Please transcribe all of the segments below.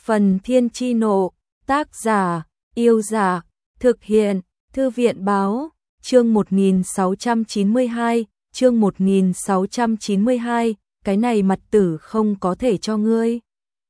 Phần Thiên Chi Nộ, tác giả, Yêu Giả, thực hiện, Thư viện Báo, chương 1692, chương 1692, cái này mặt tử không có thể cho ngươi.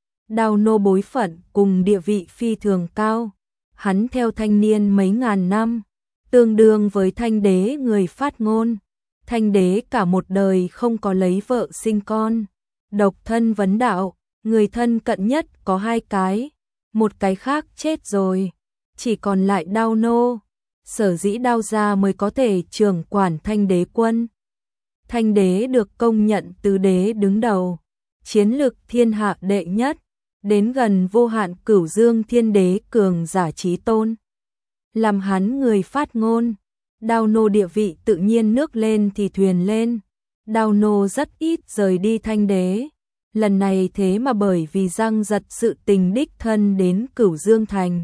Đao nô bối phận cùng địa vị phi thường cao, hắn theo thanh niên mấy ngàn năm, tương đương với thanh đế người phát ngôn. Thanh đế cả một đời không có lấy vợ sinh con, độc thân vấn đạo, người thân cận nhất có 2 cái, một cái khác chết rồi, chỉ còn lại Đao nô. Sở dĩ Đao gia mới có thể trưởng quản thanh đế quân. Thanh đế được công nhận tứ đế đứng đầu, chiến lực thiên hạ đệ nhất, đến gần vô hạn cửu dương thiên đế cường giả chí tôn. Làm hắn người phát ngôn, Đao nô địa vị tự nhiên nước lên thì thuyền lên. Đao nô rất ít rời đi thanh đế, lần này thế mà bởi vì Giang Giật sự tình đích thân đến Cửu Dương Thành.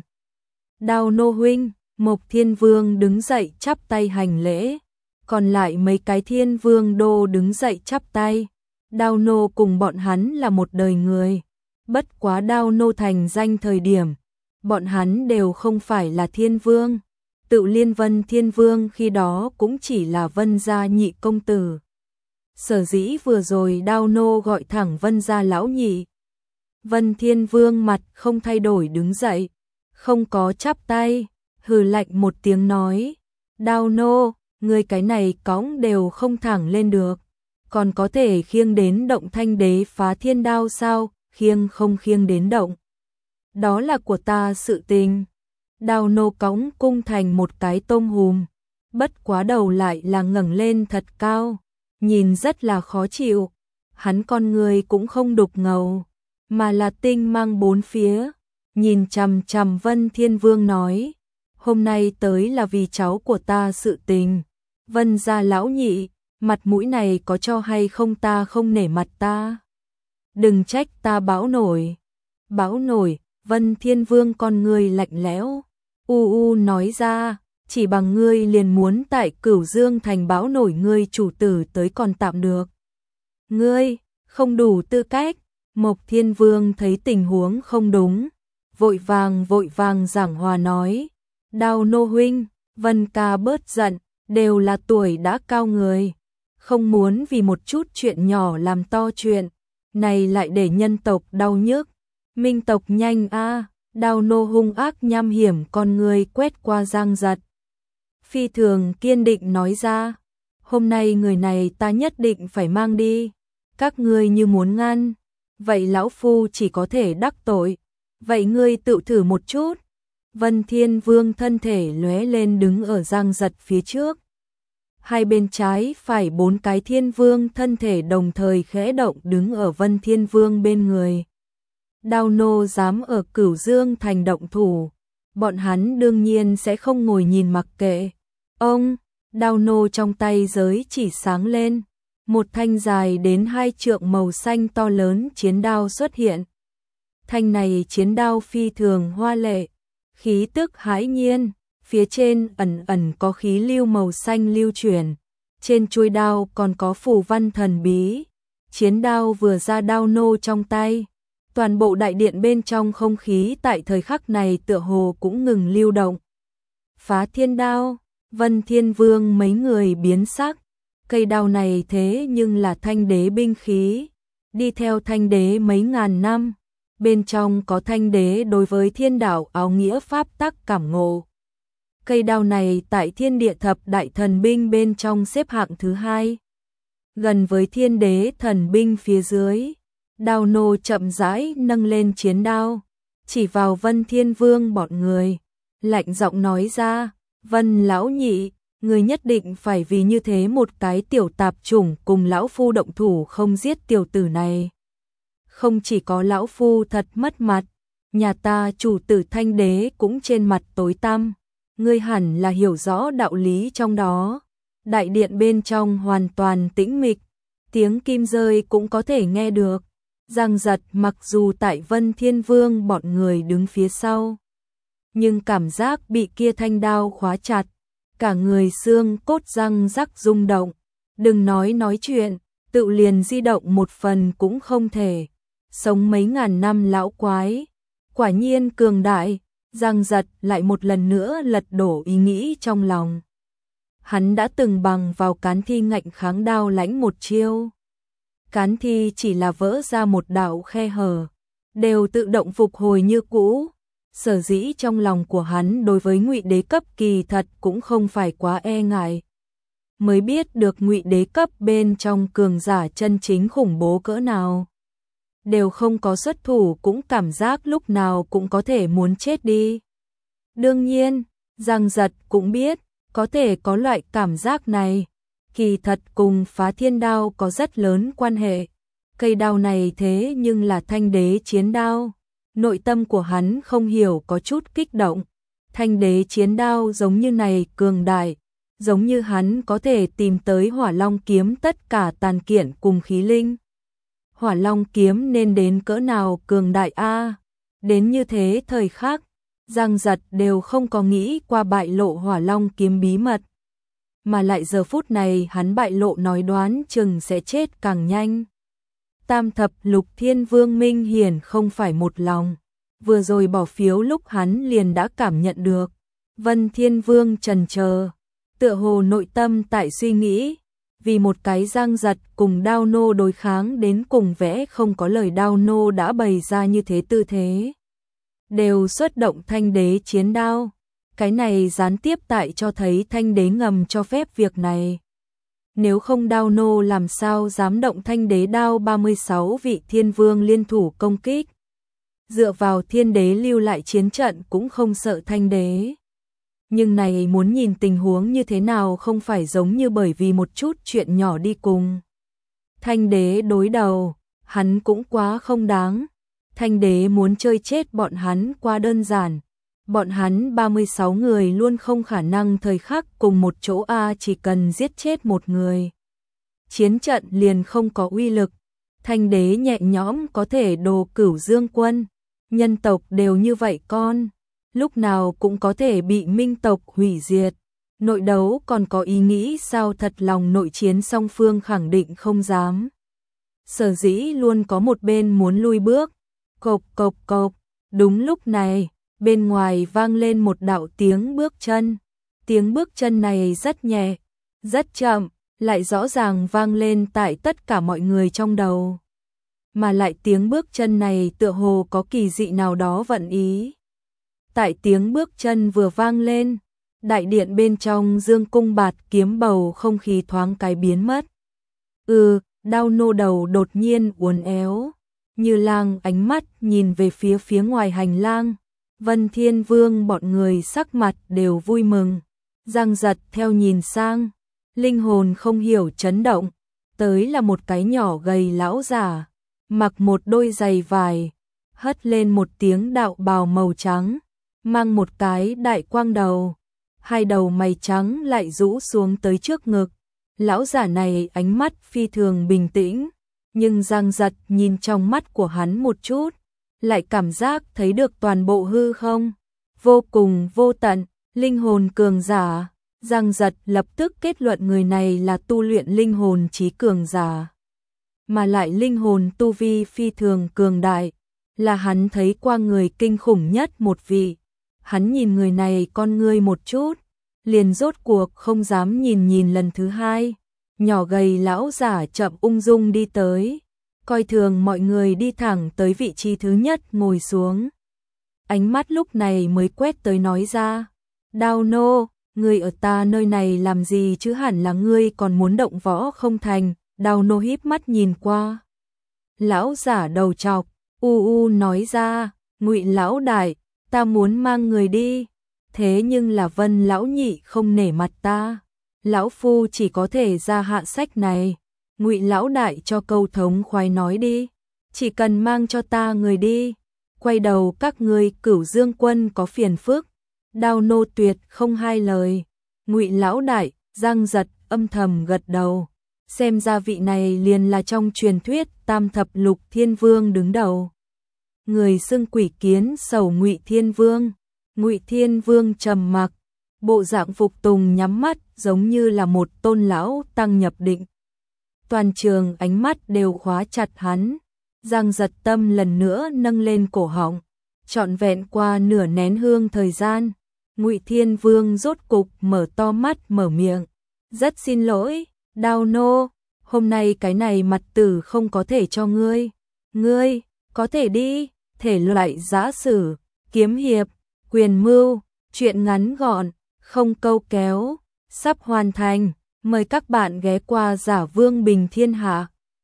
Đao nô huynh, Mộc Thiên Vương đứng dậy chắp tay hành lễ, còn lại mấy cái Thiên Vương đô đứng dậy chắp tay. Đao nô cùng bọn hắn là một đời người, bất quá Đao nô thành danh thời điểm, bọn hắn đều không phải là Thiên Vương. Tự Liên Vân Thiên Vương khi đó cũng chỉ là Vân gia nhị công tử. Sở dĩ vừa rồi Đao nô gọi thẳng Vân gia lão nhị. Vân Thiên Vương mặt không thay đổi đứng dậy, không có chắp tay, hừ lạnh một tiếng nói: Đao nô, người cái này cõng đều không thẳng lên được, còn có thể khiêng đến động thanh đế phá thiên đao sao? Khiêng không khiêng đến động, đó là của ta sự tình. Đao nô cõng cung thành một cái tôm hùm, bất quá đầu lại là ngẩng lên thật cao, nhìn rất là khó chịu. Hắn con người cũng không đục ngầu, mà là tinh mang bốn phía, nhìn chằm chằm Vân Thiên Vương nói: hôm nay tới là vì cháu của ta sự tình. Vân gia lão nhị, mặt mũi này có cho hay không ta không nể mặt ta. Đừng trách ta bão nổi. Bão nổi, Vân Thiên Vương con người lạnh lẽo, nói ra, chỉ bằng ngươi liền muốn tại Cửu Dương Thành bão nổi ngươi chủ tử tới còn tạm được. Ngươi, không đủ tư cách. Mộc Thiên Vương thấy tình huống không đúng, vội vàng giảng hòa nói: Đao nô huynh, Vân ca bớt giận, đều là tuổi đã cao người, không muốn vì một chút chuyện nhỏ làm to chuyện, này lại để nhân tộc đau nhức. Minh tộc nhanh a. Đao nô hung ác nham hiểm con người quét qua Giang Giật, phi thường kiên định nói ra: hôm nay người này ta nhất định phải mang đi. Các ngươi như muốn ngăn, vậy lão phu chỉ có thể đắc tội. Vậy ngươi tự thử một chút. Vân Thiên Vương thân thể lóe lên đứng ở Giang Giật phía trước. Hai bên trái phải 4 cái Thiên Vương thân thể đồng thời khẽ động đứng ở Vân Thiên Vương bên người. Đao nô dám ở Cửu Dương Thành động thủ, bọn hắn đương nhiên sẽ không ngồi nhìn mặc kệ. Ông, Đao nô trong tay giới chỉ sáng lên, một thanh dài đến 2 trượng màu xanh to lớn chiến đao xuất hiện. Thanh này chiến đao phi thường hoa lệ, khí tức hãi nhiên, phía trên ẩn có khí lưu màu xanh lưu chuyển, trên chuôi đao còn có phù văn thần bí. Chiến đao vừa ra Đao nô trong tay, toàn bộ đại điện bên trong không khí tại thời khắc này tựa hồ cũng ngừng lưu động. Phá thiên đao, Vân Thiên Vương mấy người biến sắc, cây đao này thế nhưng là thanh đế binh khí, đi theo thanh đế mấy ngàn năm, bên trong có thanh đế đối với thiên đạo áo nghĩa pháp tắc cảm ngộ. Cây đao này tại thiên địa thập đại thần binh bên trong xếp hạng thứ 2, gần với thiên đế thần binh phía dưới. Đao nô chậm rãi nâng lên chiến đao, chỉ vào Vân Thiên Vương bọn người, lạnh giọng nói ra: Vân lão nhị, người nhất định phải vì như thế một cái tiểu tạp chủng cùng lão phu động thủ không giết tiểu tử này. Không chỉ có lão phu thật mất mặt, nhà ta chủ tử thanh đế cũng trên mặt tối tăm. Ngươi hẳn là hiểu rõ đạo lý trong đó. Đại điện bên trong hoàn toàn tĩnh mịch, tiếng kim rơi cũng có thể nghe được. Giang Giật mặc dù tại Vân Thiên Vương bọn người đứng phía sau, nhưng cảm giác bị kia thanh đao khóa chặt, cả người xương cốt răng rắc rung động. Đừng nói chuyện, tự liền di động một phần cũng không thể. Sống mấy ngàn năm lão quái, Quả nhiên cường đại, Giang Giật lại một lần nữa lật đổ ý nghĩ trong lòng. Hắn đã từng bằng vào cán thi ngạnh kháng đao lãnh một chiêu. Cán thi chỉ là vỡ ra một đạo khe hở, đều tự động phục hồi như cũ. Sở dĩ trong lòng của hắn đối với Ngụy Đế cấp kỳ thật cũng không phải quá e ngại. Mới biết được Ngụy Đế cấp bên trong cường giả chân chính khủng bố cỡ nào. Đều không có xuất thủ cũng cảm giác lúc nào cũng có thể muốn chết đi. Đương nhiên, Giang Giật cũng biết, có thể có loại cảm giác này, kỳ thật cùng Phá Thiên Đao có rất lớn quan hệ. Cây đao này thế nhưng là Thanh Đế chiến đao. Nội tâm của hắn không hiểu có chút kích động. Thanh Đế chiến đao giống như này cường đại, giống như hắn có thể tìm tới Hỏa Long kiếm tất cả tàn kiện cùng khí linh. Hỏa Long kiếm nên đến cỡ nào cường đại a? Đến như thế thời khắc, Giang Giật đều không có nghĩ qua bại lộ Hỏa Long kiếm bí mật. Mà lại giờ phút này hắn bại lộ nói đoán chừng sẽ chết càng nhanh. Tam thập lục thiên vương Minh Hiển không phải một lòng. Vừa rồi bỏ phiếu lúc hắn liền đã cảm nhận được. Vân Thiên Vương chần chờ, tựa hồ nội tâm tại suy nghĩ. Vì một cái Giang Giật cùng Đao Nô đối kháng đến cùng vẽ không có lời Đao Nô đã bày ra như thế tư thế. Đều xuất động Thanh Đế chiến đao. Cái này gián tiếp tại cho thấy Thanh Đế ngầm cho phép việc này. Nếu không Đao Nô làm sao dám động Thanh Đế đao 36 vị thiên vương liên thủ công kích. Dựa vào Thiên Đế lưu lại chiến trận cũng không sợ Thanh Đế. Nhưng này muốn nhìn tình huống như thế nào không phải giống như bởi vì một chút chuyện nhỏ đi cùng. Thanh Đế đối đầu, hắn cũng quá không đáng. Thanh Đế muốn chơi chết bọn hắn quá đơn giản. Bọn hắn 36 người luôn không khả năng thời khắc cùng một chỗ a, chỉ cần giết chết một người. Chiến trận liền không có uy lực. Thanh Đế nhẹ nhõm có thể đồ Cửu Dương quân. Nhân tộc đều như vậy con. Lúc nào cũng có thể bị minh tộc hủy diệt. Nội đấu còn có ý nghĩ sao thật lòng nội chiến song phương khẳng định không dám. Sở dĩ luôn có một bên muốn lui bước. Cộp cộp cộp. Đúng lúc này, bên ngoài vang lên một đạo tiếng bước chân. Tiếng bước chân này rất nhẹ, rất chậm, lại rõ ràng vang lên tại tất cả mọi người trong đầu. Mà lại tiếng bước chân này tựa hồ có kỳ dị nào đó vận ý. Tại tiếng bước chân vừa vang lên, đại điện bên trong dương cung bạt kiếm bầu không khí thoáng cái biến mất. Đao Nô đầu đột nhiên uốn éo, Như Lang ánh mắt nhìn về phía ngoài hành lang. Vân Thiên Vương bọn người sắc mặt đều vui mừng. Giang Giật theo nhìn sang, linh hồn không hiểu chấn động. Tới là một cái nhỏ gầy lão già, mặc một đôi giày vải, hất lên một tiếng đạo bào màu trắng, mang một cái đại quang đầu, hai đầu mày trắng lại rũ xuống tới trước ngực. Lão giả này ánh mắt phi thường bình tĩnh, nhưng Giang Giật nhìn trong mắt của hắn một chút, lại cảm giác thấy được toàn bộ hư không, vô cùng vô tận, linh hồn cường giả. Giang Giật lập tức kết luận người này là tu luyện linh hồn trí cường giả, mà lại linh hồn tu vi phi thường cường đại, là hắn thấy qua người kinh khủng nhất một vị. Hắn nhìn người này con ngươi một chút, liền rốt cuộc không dám nhìn lần thứ hai. Nhỏ gầy lão giả chậm ung dung đi tới, coi thường mọi người đi thẳng tới vị trí thứ nhất ngồi xuống. Ánh mắt lúc này mới quét tới nói ra, Đao Nô, ngươi ở ta nơi này làm gì chứ, hẳn là ngươi còn muốn động võ không thành. Đao Nô híp mắt nhìn qua. Lão giả đầu trọc, nói ra, Ngụy lão đại, ta muốn mang người đi, thế nhưng là Vân lão nhị không nể mặt ta. Lão phu chỉ có thể ra hạ sách này. Ngụy lão đại cho câu thống khoái nói đi, chỉ cần mang cho ta người đi, quay đầu các ngươi Cửu Dương quân có phiền phức. Đao Nô tuyệt không hai lời. Ngụy lão đại, Giang Giật âm thầm gật đầu, xem ra vị này liền là trong truyền thuyết Tam thập lục thiên vương đứng đầu. Người xưng quỷ kiến sầu Ngụy Thiên Vương. Ngụy Thiên Vương trầm mặc, bộ dạng phục tùng nhắm mắt giống như là một tôn lão tăng nhập định. Toàn trường ánh mắt đều khóa chặt hắn. Giang Giật tâm lần nữa nâng lên cổ họng, trọn vẹn qua nửa nén hương thời gian, Ngụy Thiên Vương rốt cục mở to mắt mở miệng. Rất xin lỗi, Đao nô, hôm nay cái này mặt tử không có thể cho ngươi. Ngươi, có thể đi, thể loại giã sử, kiếm hiệp, quyền mưu, chuyện ngắn gọn, không câu kéo, sắp hoàn thành. Mời các bạn ghé qua Giả Vương Bình Thiên Hạ.